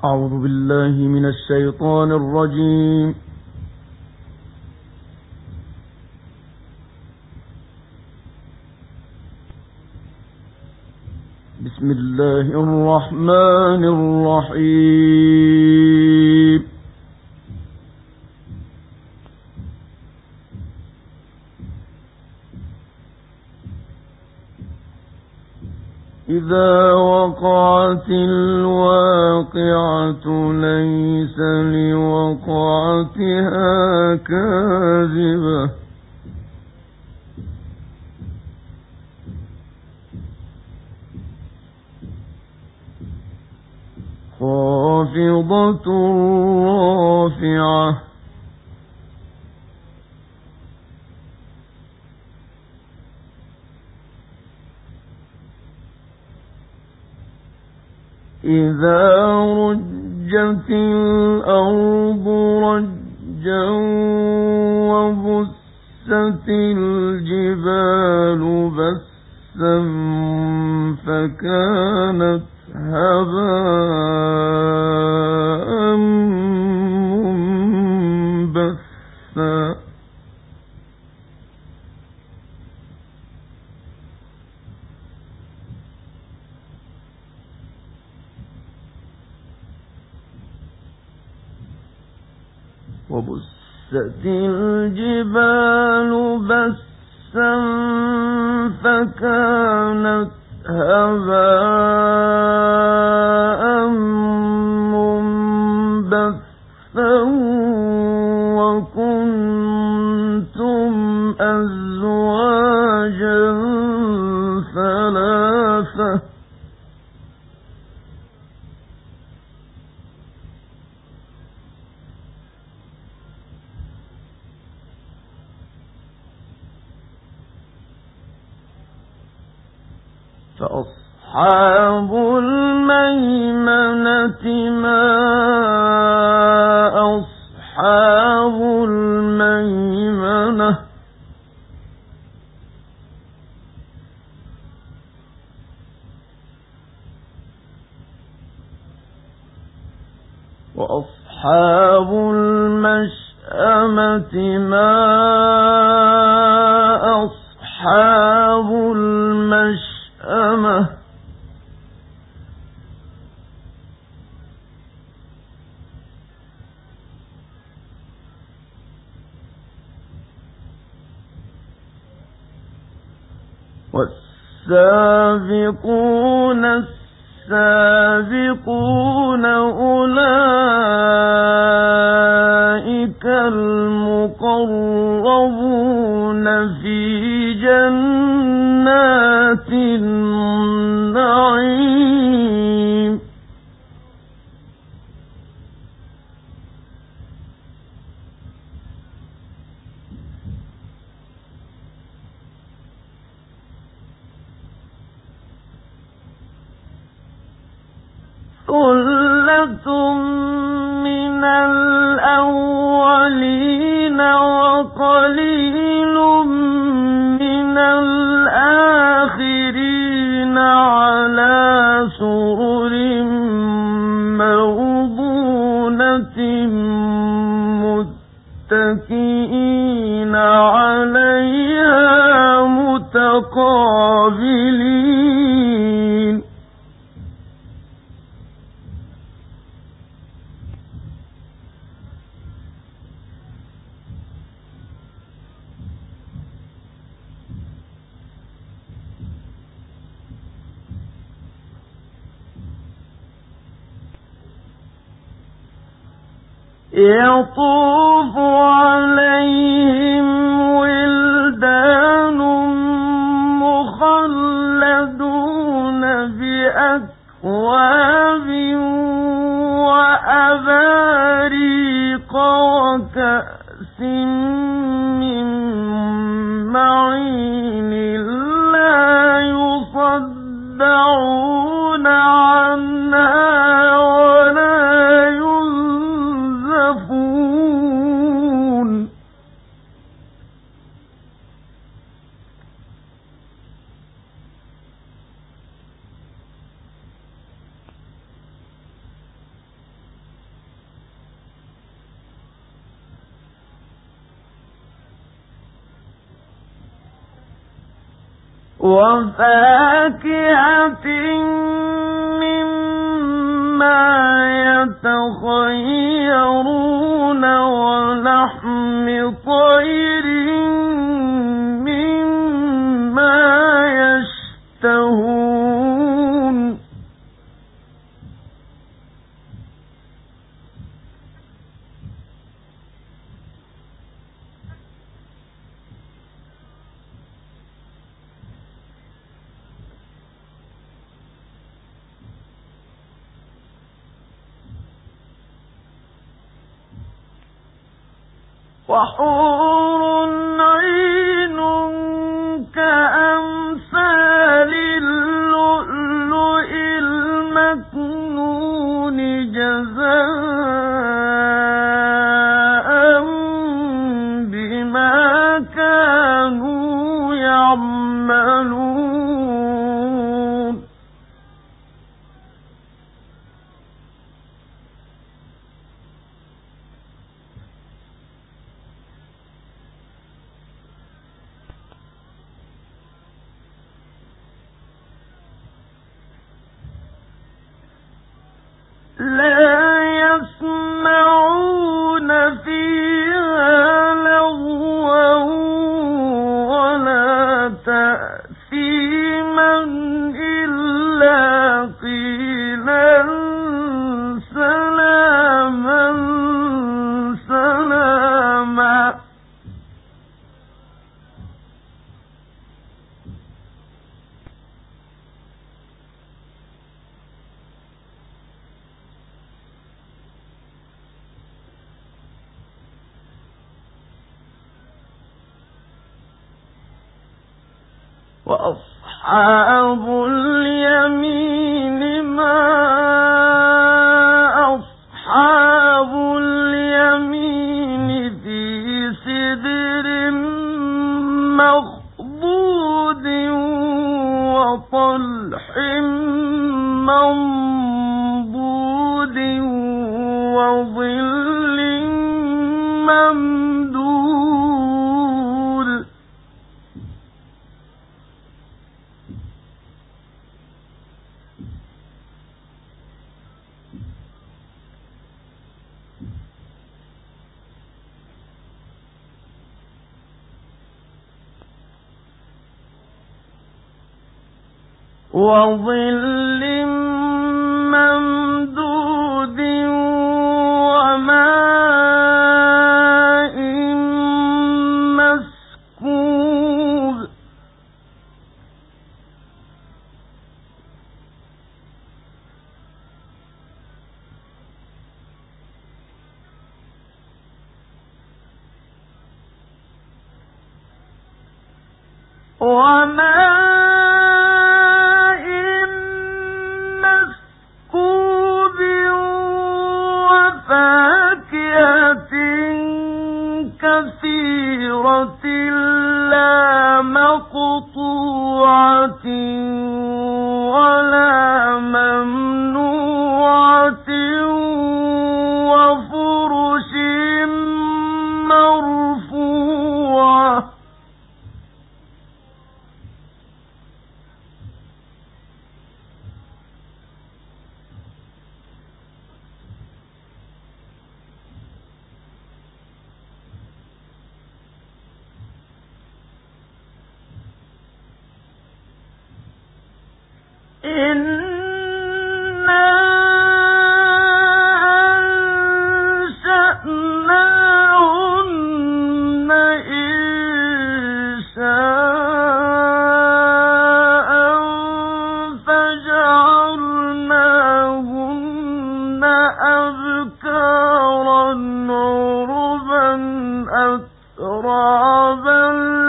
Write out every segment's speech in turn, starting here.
أعوذ بالله من الشيطان الرجيم. بسم الله الرحمن الرحيم. إذا وقعت الواقعة ليس لوقعتها كاذبة خافضة رافعة إذا رجت الأرض رجا وبست الجبال بسا فكانت هباء منبثا وبست الجبال بسا فكانت هباء منبثا وكنتم أزواجا ثلاثة فأصحاب الميمنة ما أصحاب الميمنة وأصحاب المشأمة ما أصحاب المشأمة والسابقون السابقون أولئك المقربون في جنات النعيم ثلة من الأولين وقليل من الآخرين على سرر موضونة متكئين عليها متقابلين يطوف عليهم ولدان مخلدون بأكواب وأباريق وكأس من معين لا يصدعون عنها ولا ينزفون وفاكهة مما يتخيرون ولحم طير مما يشتهون وحور عين كأمثال اللؤلؤ المكنون جزاء بما كانوا يعملون لا يسمعون فيها لغوا ولا تأثيما إلا قيلا سلاما سلاما وأصحاب اليمين ما أصحاب اليمين في سدر مخضود وطلح منضود وظل ممدود وظل ممدود وماء مسكوب وفاكهة كثيرة لا مقطوعة ولا ممنوعة وفرش مرفوعة إنا أنشأناهن إنشاء فجعلناهن أبكارا عربا أترابا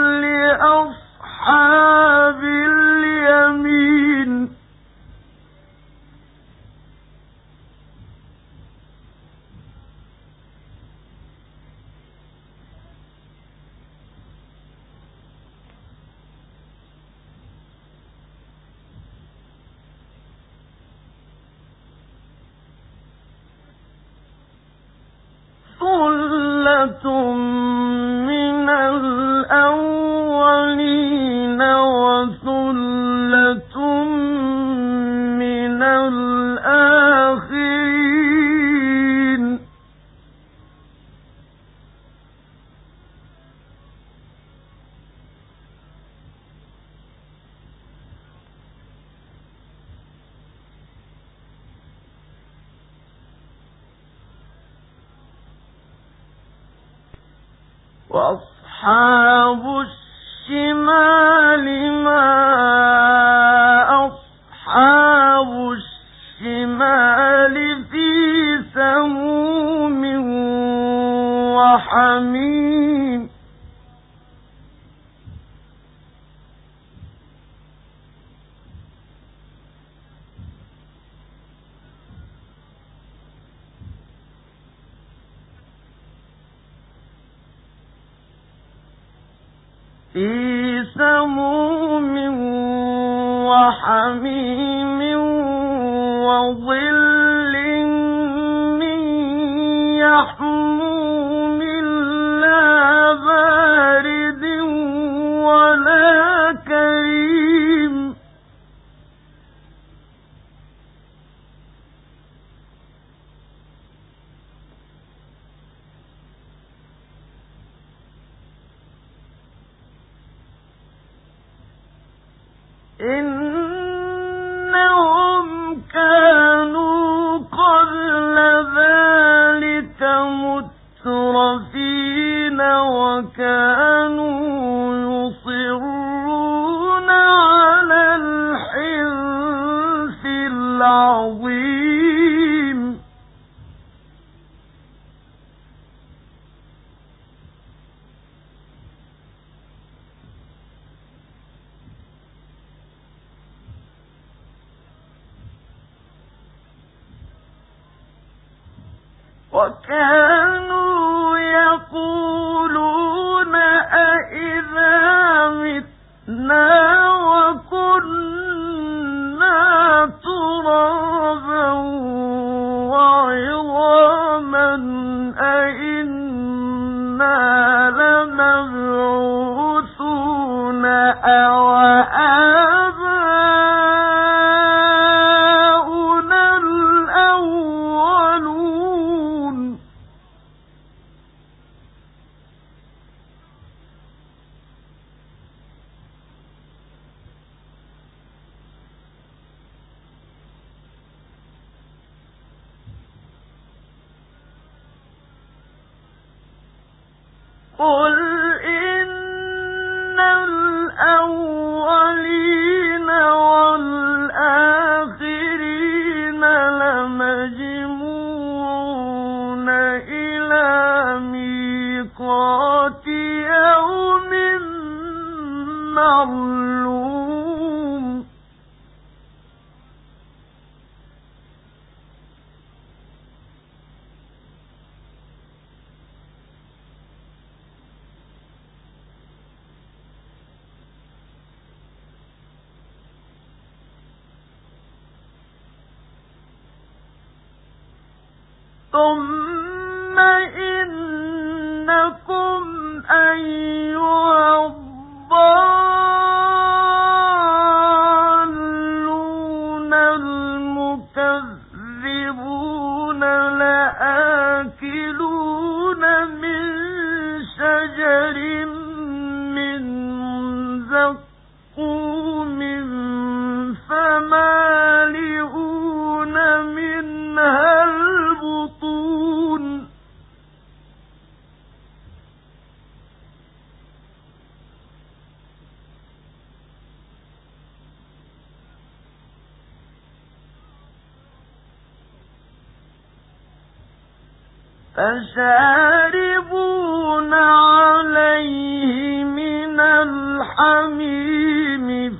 لأصحاب اليمين ثُلَّةٌ مِّنَ الْأَوَّلِينَ وَثُلَّةٌ وأصحاب الشمال ما أصحاب الشمال في سموم وحميم في سموم وحميم وظل من يحموم لا بارد ولا كريم إنهم كانوا قبل ذلك مترفين وكانوا يصرون على الحنث العظيم وكانوا يقولون أئذا متنا وكنا ترابا وعظاما أئنا لمبعوثون أو آباؤنا الأولون قل إن الأولين والآخرين لمجموعون إلى ميقات يوم معلوم ثم إنكم أيها الضالون المكذبون لآكلون من شجر من زقوم فمالئون منها البطون فشاربون عليه من الحميم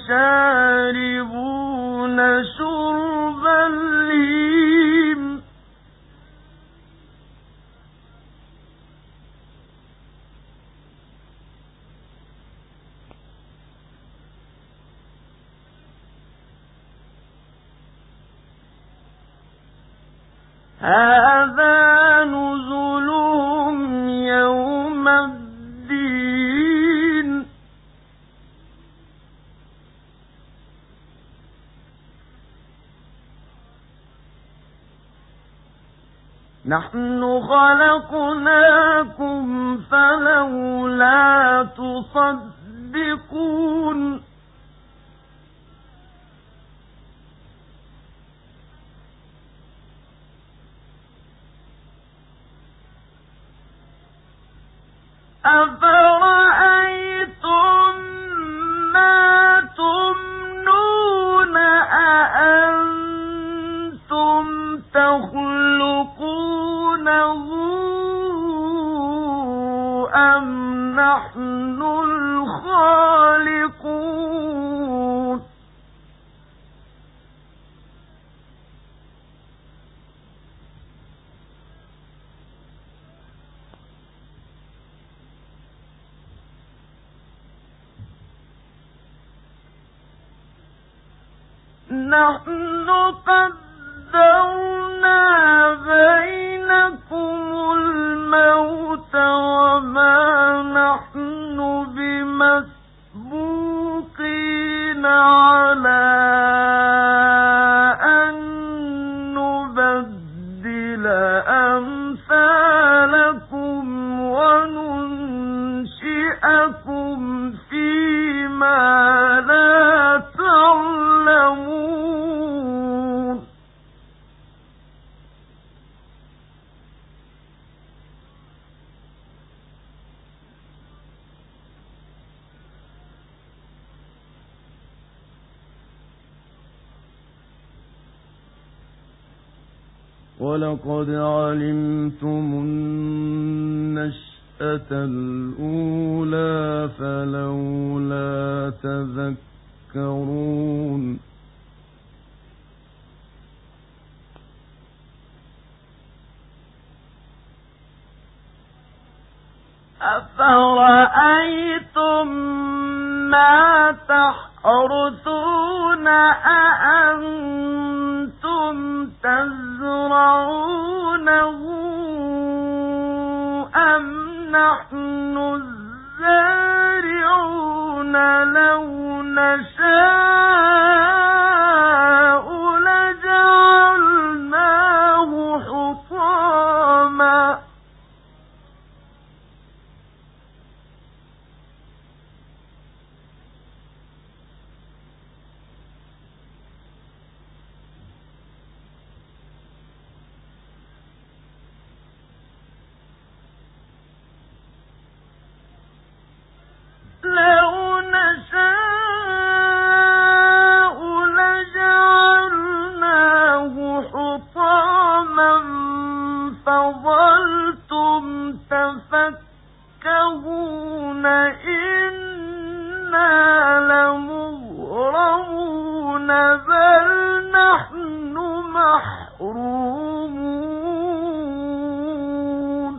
فشاربون شرب الهيم هذا نزلهم يوم الدين نحن خلقناكم فلولا تصدقون أفرأيتم ما تمنون أأنتم تخلقونه أم نحن الخالقون نحن قدرنا بينكم الموت وما نحن بمسبوقين على أن نبدل أمثالكم وننشئكم فيما لا تعلمون ولقد علمتم النشأة الأولى فلولا تذكرون أفرأيتم ما تحرثون أأنتم تزرعونه أم نحن الزارعون لو نشاء لجعلناه حطاما لو نشاء لجعلناه حطاما فظلتم تفكهون إنا لمغرمون بل نحن محرومون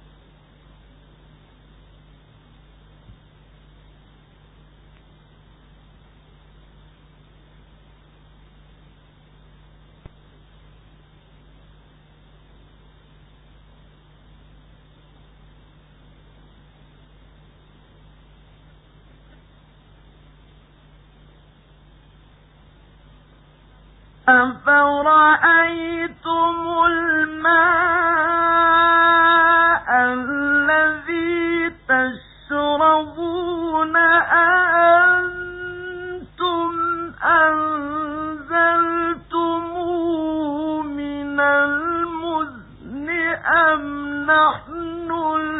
أفرأيتم الماء الذي تشربون أأنتم أنزلتموه من المزن أم نحن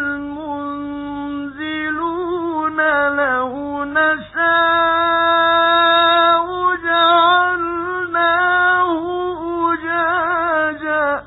المنزلون لو نشاء جعلناه أجاجا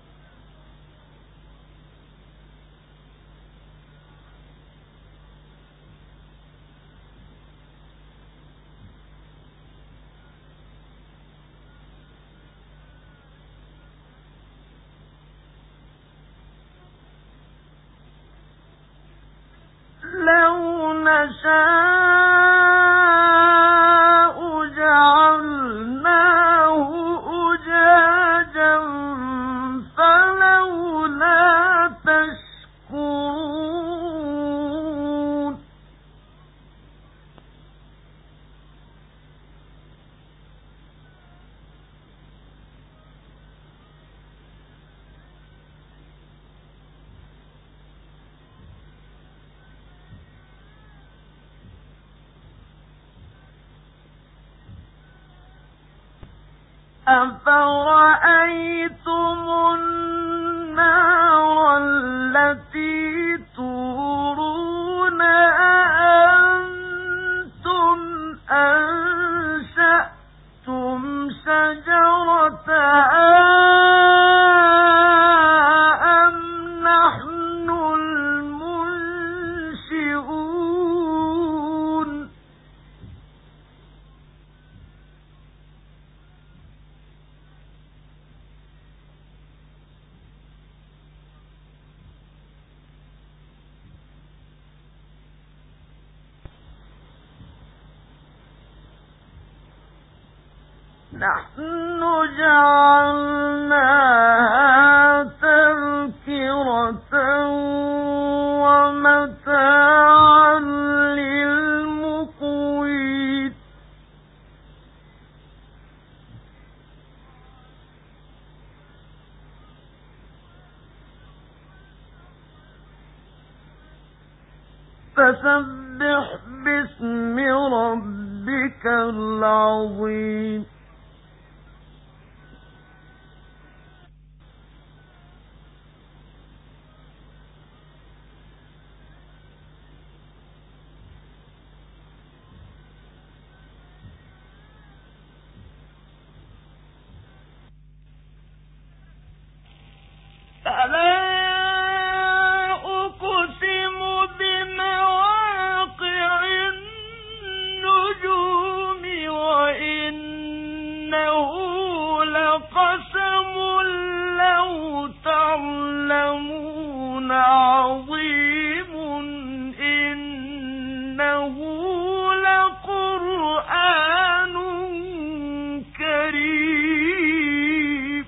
لو نشاء جعلناه أجاجا فلولا تشكرون أفرأيتم النار التي تورون أَمْ نَحْنُ الْمُنشِئُونَ نحن جعلناها تذكرة ومتاعا للمقوين فسبح باسم ربك العظيم فلا أقسم بمواقع النجوم وإنه لقسم لو تعلمون عظيم إنه لقرآن كريم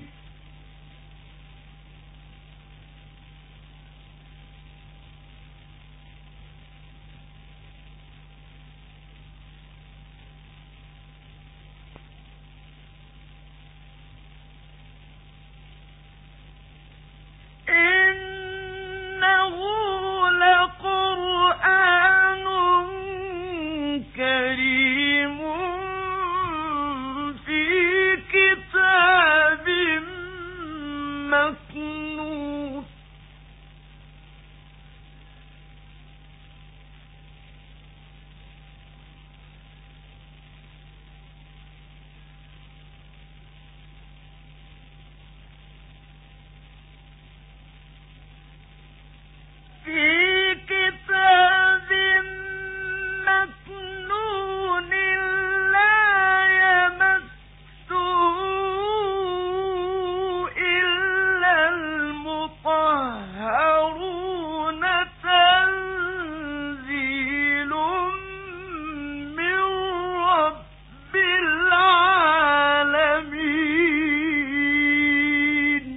إنه لقرآن كريم في كتاب مكنون في كتاب مكنون لا يمسه إلا المطهرون تنزيل من رب العالمين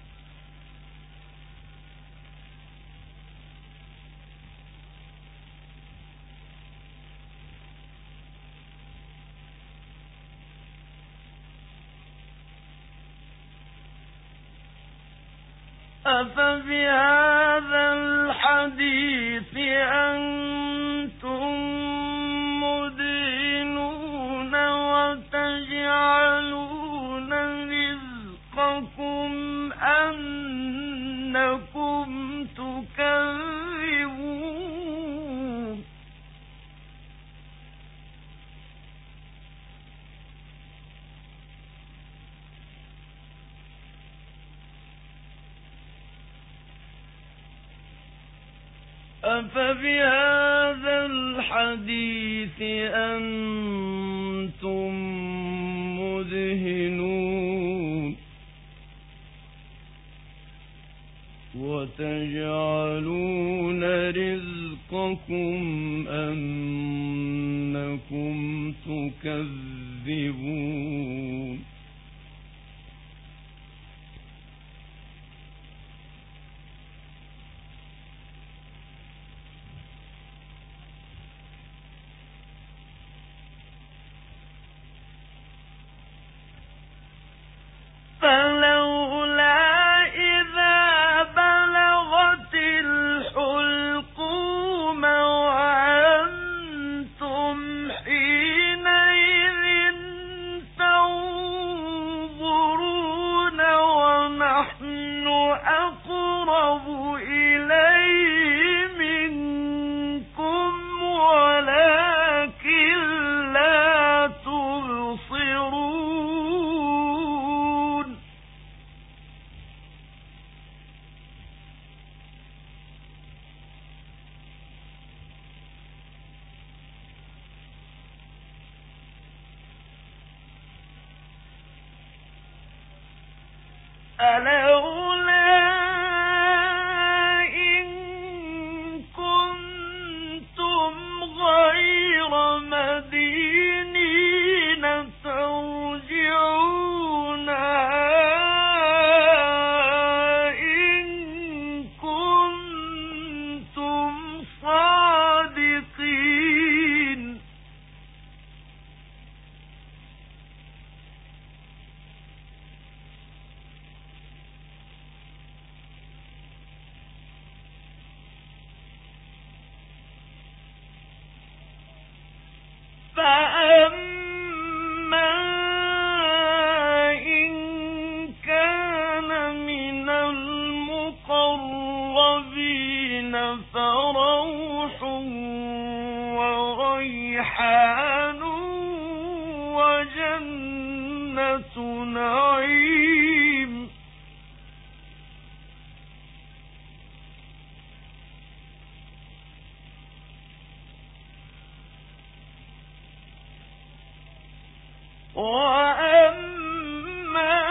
أفبهذا الحديث أنتم مدهنون وتجعلون رزقكم أنكم تكذبون أفبهذا الحديث أنتم مدهنون وتجعلون رزقكم أنكم تكذبون فلولا إذا بلغت الحلقوم وأنتم حينئذ تنظرون ألولا إن كنتم غير مدينين ترجعونها إن كنتم صادقين فأما إن كان من المقربين فروح وريحان وجنة نعيم وأما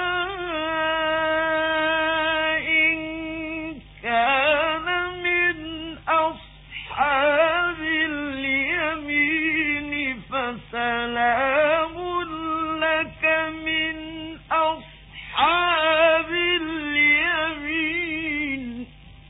إن كان من أصحاب اليمين فسلام لك من أصحاب اليمين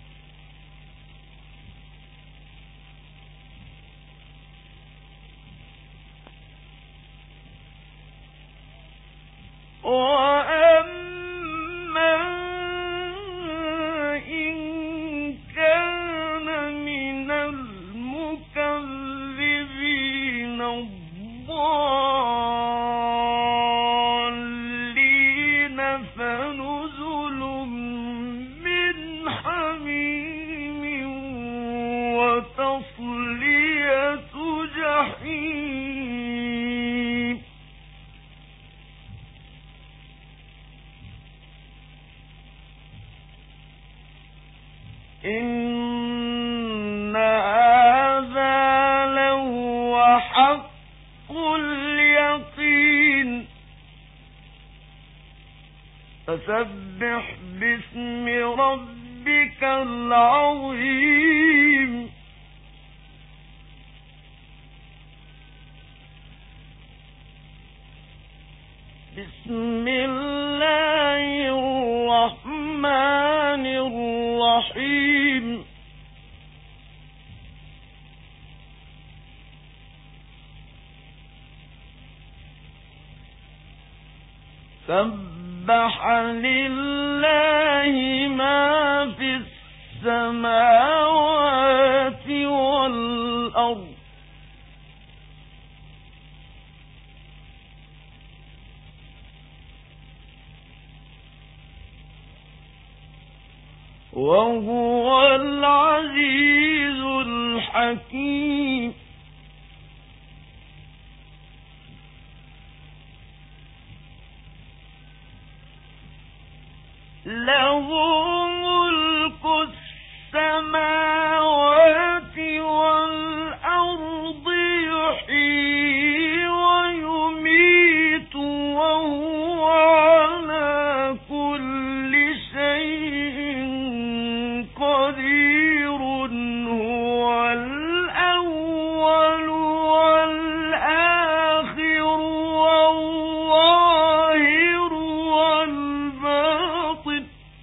وأما إن كان من المكذبين الضالين فنزل من حميم وتصلية جحيم إن هذا لهو حق اليقين فسبح باسم ربك العظيم بسم الله الرحمن الرحيم سبح لله ما في السماوات والأرض وهو العزيز الحكيم له ملك السماوات والأرض يحيي ويميت وهو على كل شيء قدير هو الأول والآخر والظاهر والباطن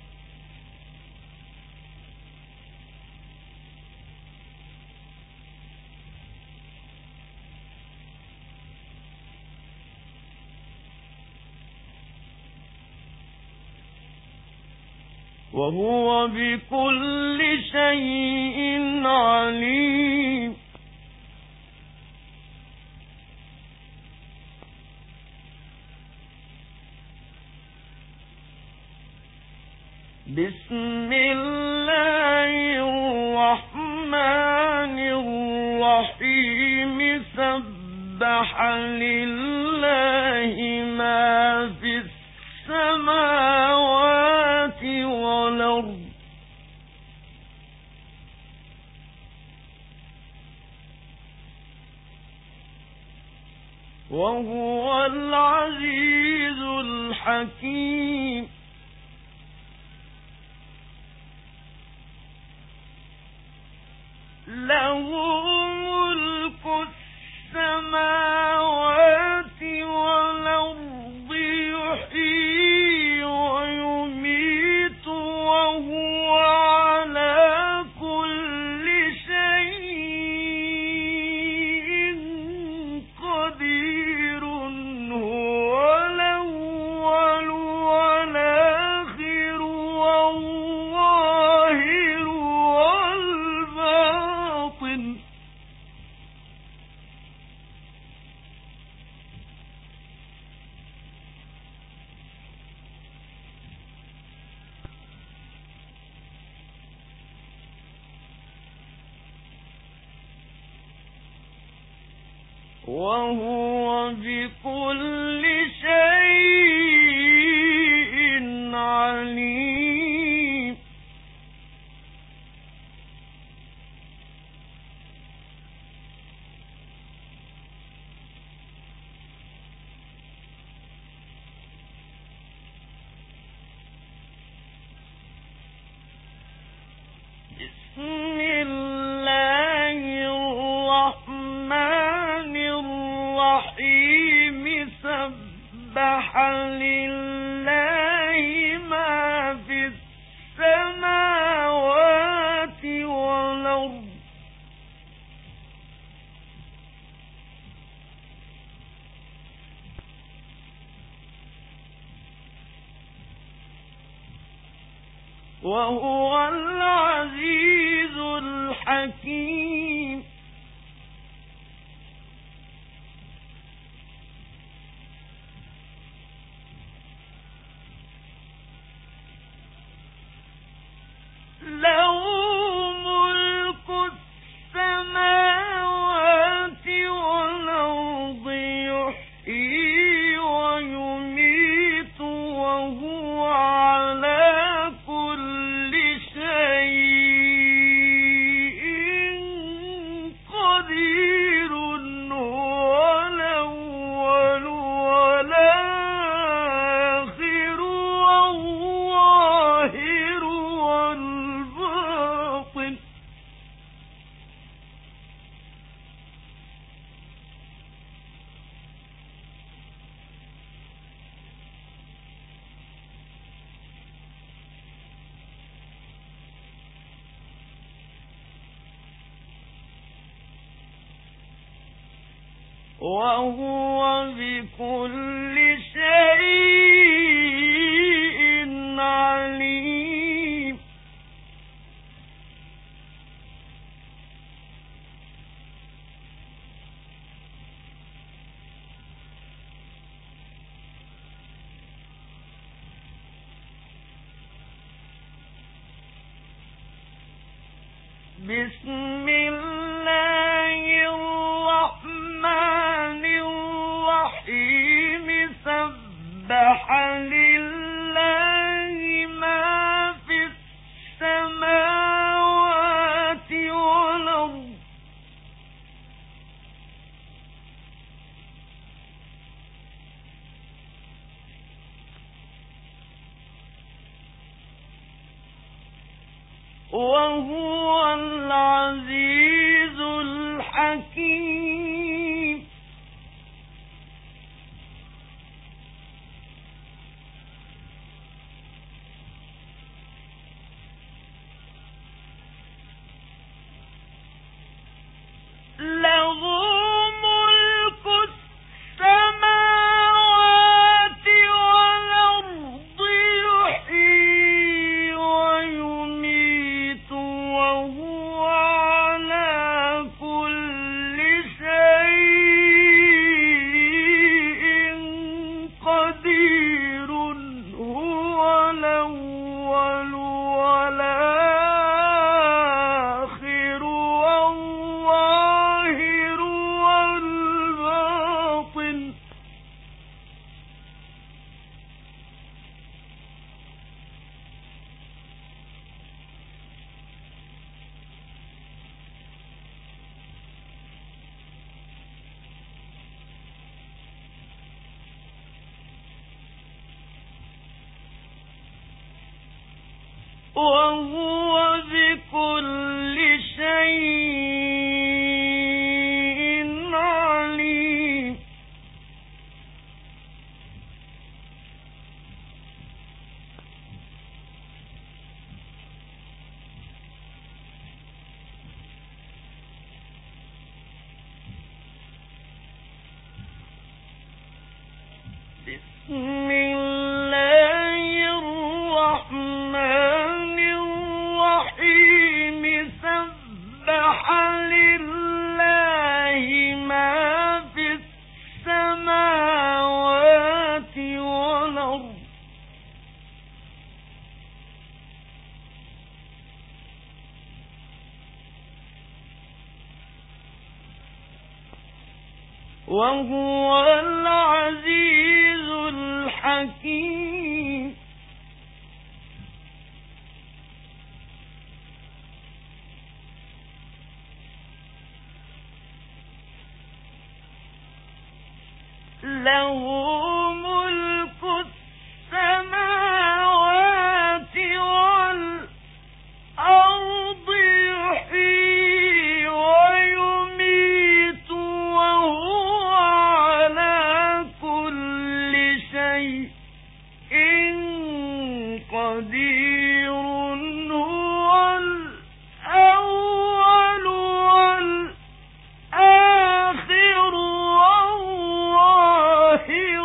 وهو بكل شيء عليم بسم الله الرحمن الرحيم سبح لله ما في السماوات والأرض وهو العزيز الحكيم وهو بكل شيء عليم. بسم الله الرحمن الرحيم. سبح لله ما في السماوات والأرض وهو العزيز الحكيم. له ملك السماوات والأرض يحيي ويميت وهو على كل شيء قدير. هو الأول والآخر والظاهر والباطن وهو بكل شيء عليم. بسم الله الرحمن الرحيم. سبح لله ما في السماوات والأرض وهو العزيز الحكيم. له ملك السماوات والأرض يحيي ويميت وهو على كل شيء قدير. هو الأول والآخر والظاهر والباطن وهو بكل شيء عليم. بسم الله الرحمن الرحيم. سبح وهو العزيز الحكيم. له ملك السماوات والأرض، يحيي ويميت وهو على كل شيء قدير. هو الأول والآخر والظاهر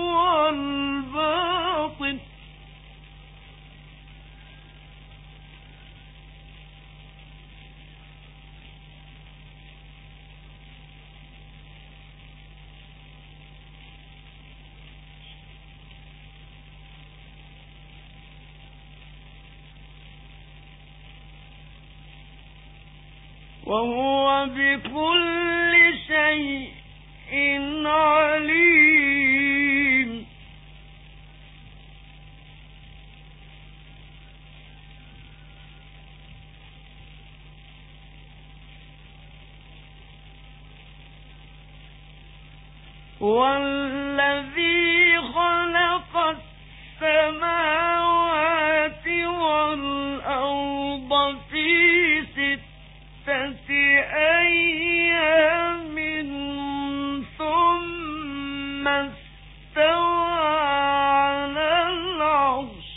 والباطن، وهو بكل شيء عليم. والذي خلق السماوات والأرض في 6 أيام ثم استوى على العرش،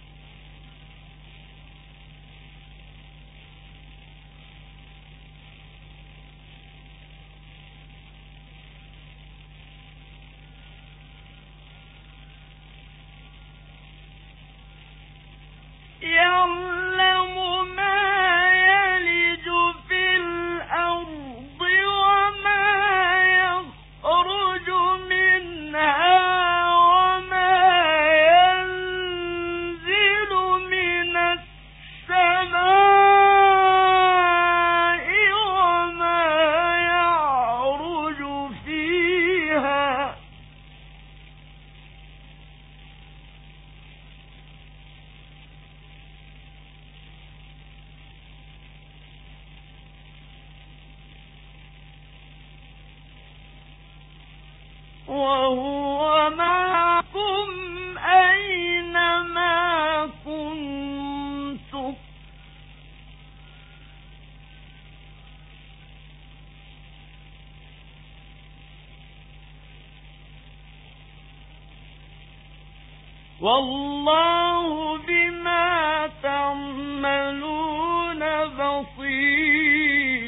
يعلم ما يلج في الأرض وما يخرج منها وما ينزل من السماء وما يعرج فيها، وهو معكم أينما كنتم، والله بما تعملون بصير.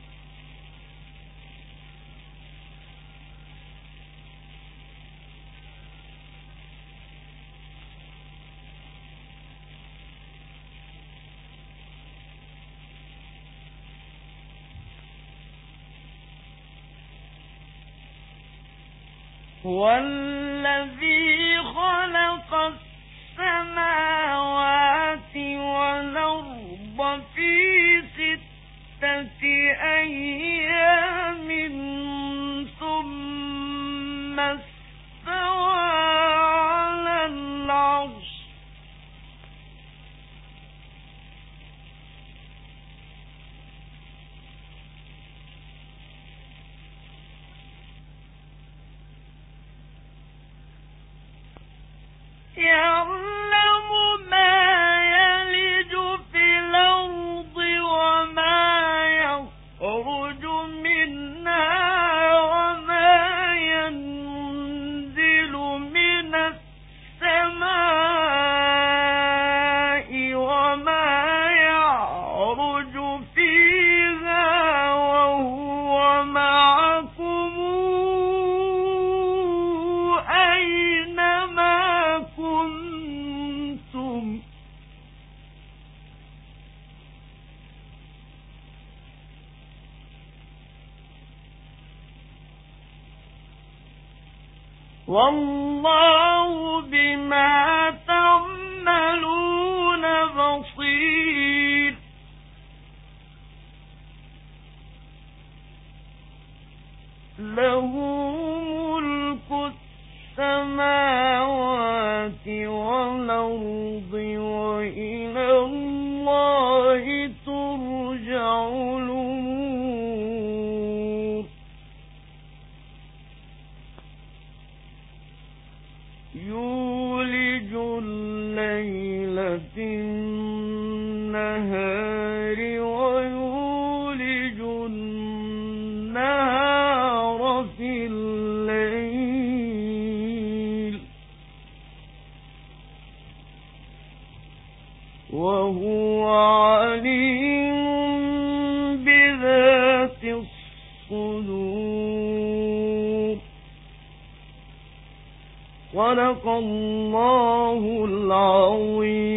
هو الذي خلق السماوات والأرض في 6 أيام ثم استوى على العرش، يعلم ما يلج في الأرض وما يخرج منها وما ينزل من السماء وما يعرج فيها، وهو معكم أينما كنتم، والله بما تعملون بصير. له وإلى الله ترجع الأمور يولج الليل في النهار ويولج النهار في الليل وهو عليم بذات الصدور صدق الله العظيم.